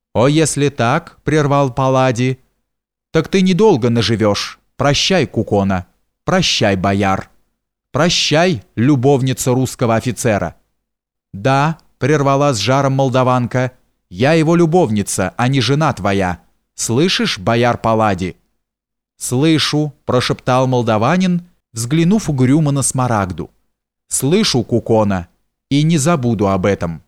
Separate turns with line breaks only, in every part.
«О, если так, — прервал Палладий, — так ты недолго наживешь. Прощай, Кукона, прощай, бояр, прощай, любовница русского офицера». «Да, — прервала с жаром молдаванка, — я его любовница, а не жена твоя. Слышишь, бояр Палладий?» «Слышу, — прошептал молдаванин, взглянув угрюмо на Смарагду. «Слышу, Кукона, и не забуду об этом».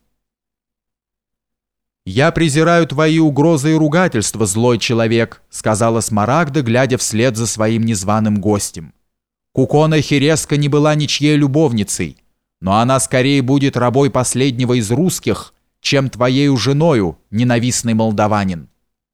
«Я презираю твои угрозы и ругательства, злой человек», — сказала Смарагда, глядя вслед за своим незваным гостем. «Кукона Хереска не была ничьей любовницей, но она скорее будет рабой последнего из русских, чем твоею женою, ненавистный молдаванин».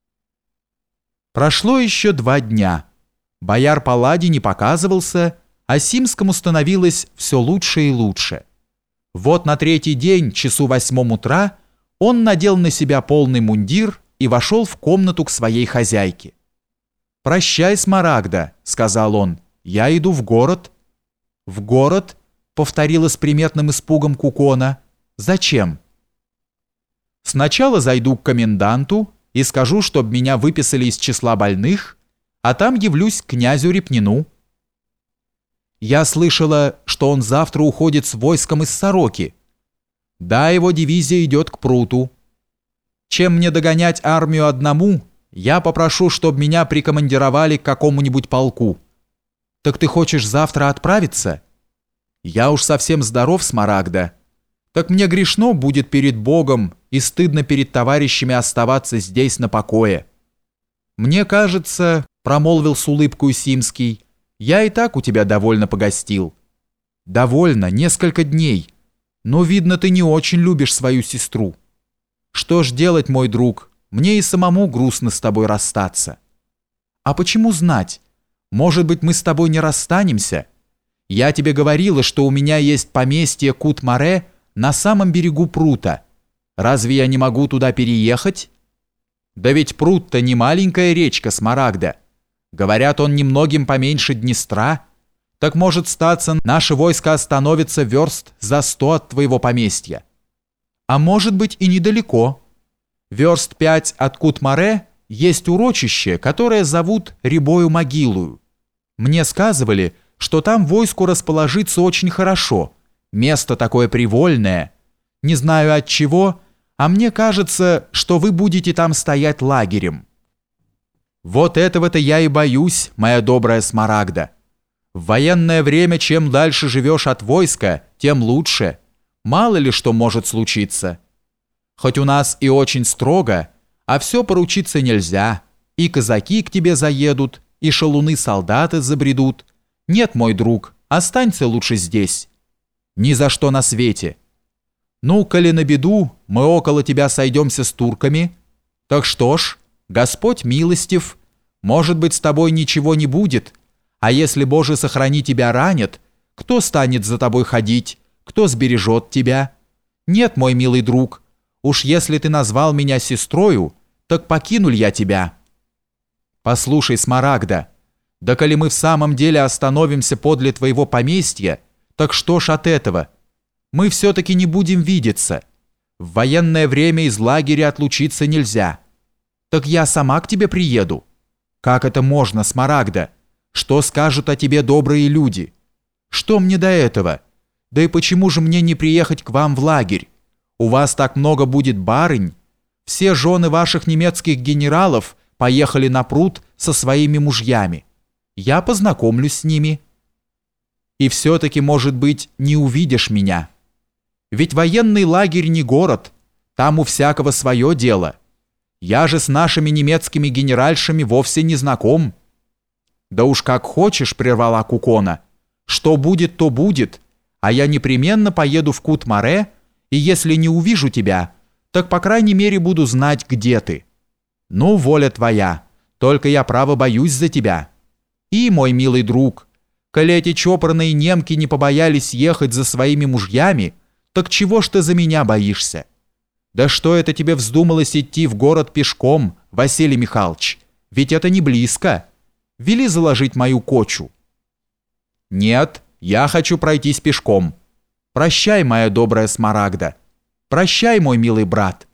Прошло еще 2 дня. Бояр Палладий не показывался, а Симскому становилось все лучше и лучше. Вот на 3-й день, часу 8 утра, он надел на себя полный мундир и вошел в комнату к своей хозяйке. «Прощай, Смарагда», — сказал он, — «я иду в город». «В город?» — повторила с приметным испугом Кукона. «Зачем?» «Сначала зайду к коменданту и скажу, чтобы меня выписали из числа больных, а там явлюсь к князю Репнину». «Я слышала, что он завтра уходит с войском из Сороки». «Да, его дивизия идет к пруту. Чем мне догонять армию одному, я попрошу, чтобы меня прикомандировали к какому-нибудь полку». «Так ты хочешь завтра отправиться?» «Я уж совсем здоров, Смарагда. Так мне грешно будет перед Богом и стыдно перед товарищами оставаться здесь на покое». «Мне кажется, — промолвил с улыбкой Симский, — я и так у тебя довольно погостил». «Довольно, несколько дней. Но, видно, ты не очень любишь свою сестру. Что ж делать, мой друг, мне и самому грустно с тобой расстаться». «А почему знать? Может быть, мы с тобой не расстанемся? Я тебе говорила, что у меня есть поместье Кут-Море на самом берегу прута. Разве я не могу туда переехать?» «Да ведь прут-то не маленькая речка, Смарагда. Говорят, он немногим поменьше Днестра. Так может статься, наше войско остановится верст за 100 от твоего поместья. А может быть и недалеко. Верст 5 от Кут-Море есть урочище, которое зовут Рябою Могилою. Мне сказывали, что там войску расположиться очень хорошо. Место такое привольное. Не знаю от чего, а мне кажется, что вы будете там стоять лагерем». «Вот этого-то я и боюсь, моя добрая Смарагда. В военное время чем дальше живешь от войска, тем лучше. Мало ли что может случиться. Хоть у нас и очень строго, а все поручиться нельзя. И казаки к тебе заедут, и шалуны-солдаты забредут. Нет, мой друг, останься лучше здесь». «Ни за что на свете». «Ну, коли на беду, мы около тебя сойдемся с турками. Так что ж, Господь милостив, может быть, с тобой ничего не будет, а если, Боже, сохрани, тебя ранят, кто станет за тобой ходить, кто сбережет тебя? Нет, мой милый друг, уж если ты назвал меня сестрою, так покинуль я тебя». «Послушай, Смарагда, да коли мы в самом деле остановимся подле твоего поместья, так что ж от этого? Мы все-таки не будем видеться. В военное время из лагеря отлучиться нельзя. Так я сама к тебе приеду». «Как это можно, Смарагда? Что скажут о тебе добрые люди? Что мне до этого? Да и почему же мне не приехать к вам в лагерь? У вас так много будет барынь. Все жены ваших немецких генералов поехали на пруд со своими мужьями. Я познакомлюсь с ними. И все-таки, может быть, не увидишь меня. Ведь военный лагерь не город, там у всякого свое дело. Я же с нашими немецкими генеральшами вовсе не знаком». «Да уж как хочешь», — прервала Кукона. «Что будет, то будет, а я непременно поеду в Кут-Море, и если не увижу тебя, так по крайней мере буду знать, где ты. Ну, воля твоя, только я право боюсь за тебя. И, мой милый друг, коли эти чопорные немки не побоялись ехать за своими мужьями, так чего ж ты за меня боишься? Да что это тебе вздумалось идти в город пешком, Василий Михайлович? Ведь это не близко. Вели заложить мою кочу». «Нет, я хочу пройтись пешком. Прощай, моя добрая Смарагда. Прощай, мой милый брат.